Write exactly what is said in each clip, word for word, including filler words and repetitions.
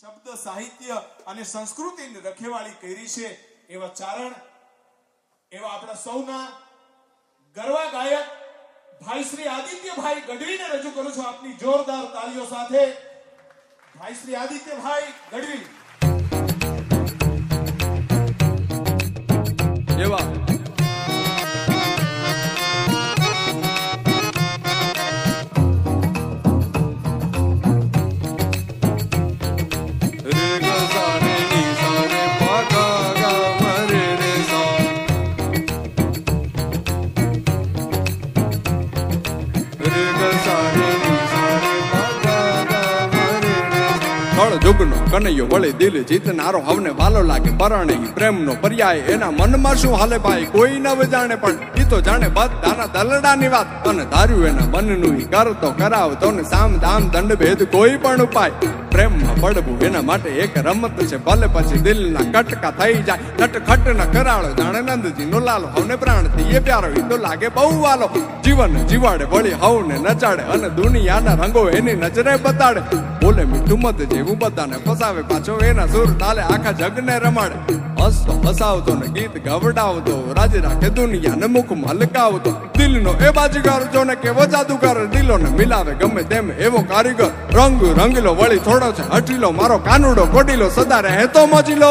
शब्द साहित्य અને સંસ્કૃતિની રખેવાળી કરી છે એવા ચારણ એવા આપણા સૌના ગરવા ગાયક ભાઈ શ્રી આદિત્યભાઈ ગઢવીને રજૂ કરું છું આપની જોરદાર તાળીઓ સાથે। ભાઈ શ્રી આદિત્યભાઈ ગઢવી એવા जुगनो कन्हैयो वळे दिल जीतनारो हवने वालो लागे परणे प्रेमनो पर्याय एना मनमा शुं हाले भाई कोई न जाने पण ई तो जाने बधाना दलडानी वात अने धार्यु एना मननु ई करतो करावतो ने साम दाम दंड भेद कोई पण उपाय प्रेम में पड़बू एना माटे एक रमत छे भले पछी दिल ना कटका थई जाय नटखट न कराळो जाने नंदजी नो लालो हवने प्राण थी ये प्यारो ई तो लागे बहु वालो जीवन जीवाड़े वળી हवने नचाड़े अने दुनियाना रंगो एनी नजरे बताड़े बोले मीठू मत जेवू बधाने फसावे पाछो एना सुर ताले आखा जगने रमाड़े हसतो हसावतो ने गीत गवडावतो राजी राखे दुनिया ने मुख मलकावतो दिल नो ए बाजीगर जो ने केवो जादूगर दिलो ने मिलावे गमे तेम एवो कारीगर रंग रंगीलो वળી थोड़ो छे हटीलो मारो कानूडो कोडीलो सदा रहे तो मजीलो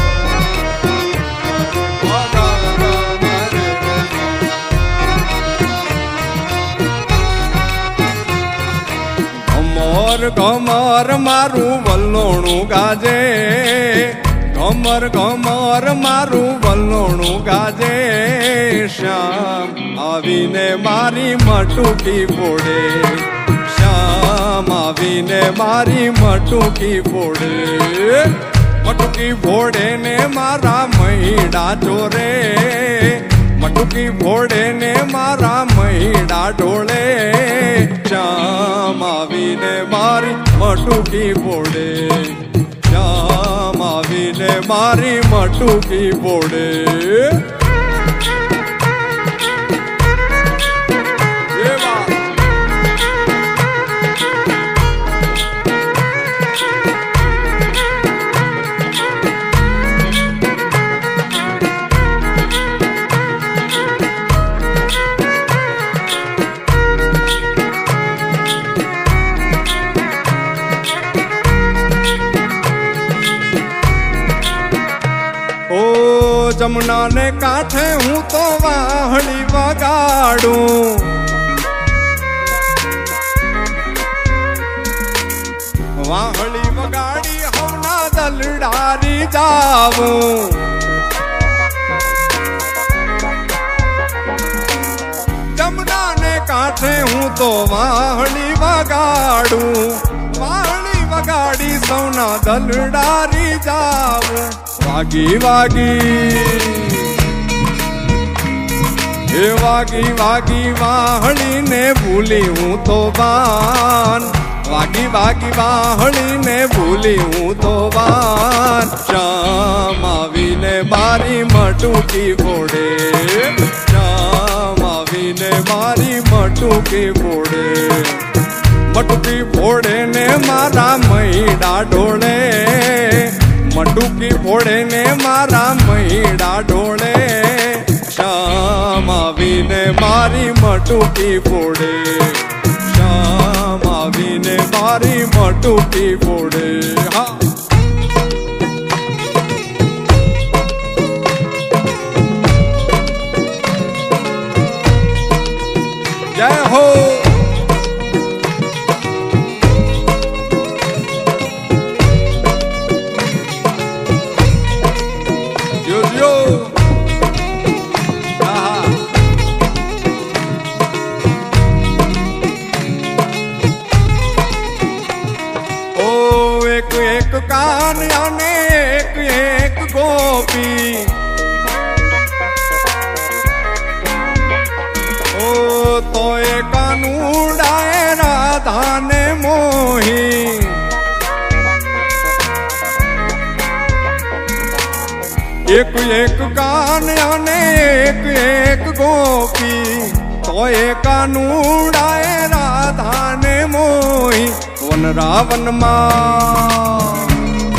कमर कमर मारू वल्लोणु गाजे कमर कमर मारू वल्लोणु गाजे श्याम आवीने मारी मटुकी फोड़े श्याम आवीने मारी मटुकी फोड़े मटुकी फोड़े ने मारा महीडा चोरे मटुकी फोड़े ने मारा महीडा ढोले श्याम आवीने मारी मटुकी फोड़े श्याम आवीने मारी मटुकी फोड़े जमुना ने काठे हूँ तो वाहड़ी वगाड़ू वाहड़ी वगाड़ी होना दलडारी जावू जमुना ने काठे हूँ तो वाहड़ी वगाड़ू वाहड़ी वगाड़ी सोना दलडारी जावू वागी वागी हे वागी वागी वाहड़ी ने भूली हूँ तो बान वागी वागी वाहड़ी ने भूली हूँ तो बान श्याम आवीने मारी मटुकी फोड़े श्याम आवीने मारी मटुकी फोड़े मटुकी फोड़े ने मारा महीडा ढोले मटुकी फोड़े ने मारा महीडा ढोले श्याम आवीने मारी मटुकी फोड़े श्याम आवीने मारी मटुकी फोड़े हाँ जय हो कान अनेक एक गोपी ओ तो एक कानूडाए राधा ने मोही एक एक कान अनेक एक गोपी तो एक कानूडाए राधा ने मोही वन रावण मा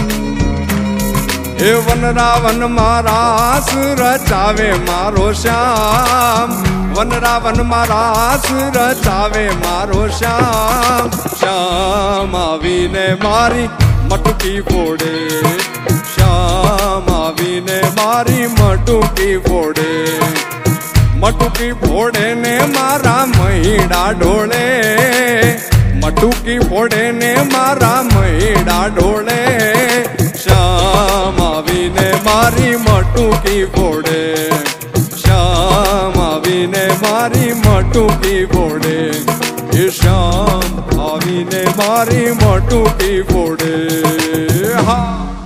એ વનરાવન માં રાસ રચાવે મારો શ્યામ, વનરાવનમાં રાસ રચાવે મારો શ્યામ. શ્યામ આવીને મારી મટકી ફોડે, શ્યામ આવીને મારી મટકી ફોડે. મટકી ફોડે ને મારા મહીડા ઢોળે, મટકી ફોડે ને મારા મહીડા ઢોળે. શ્યામ આવીને મારી મટકી ફોડે, શ્યામ આવીને મારી મટકી ફોડે. એ શ્યામ આવીને મારી મટકી ફોડે. હા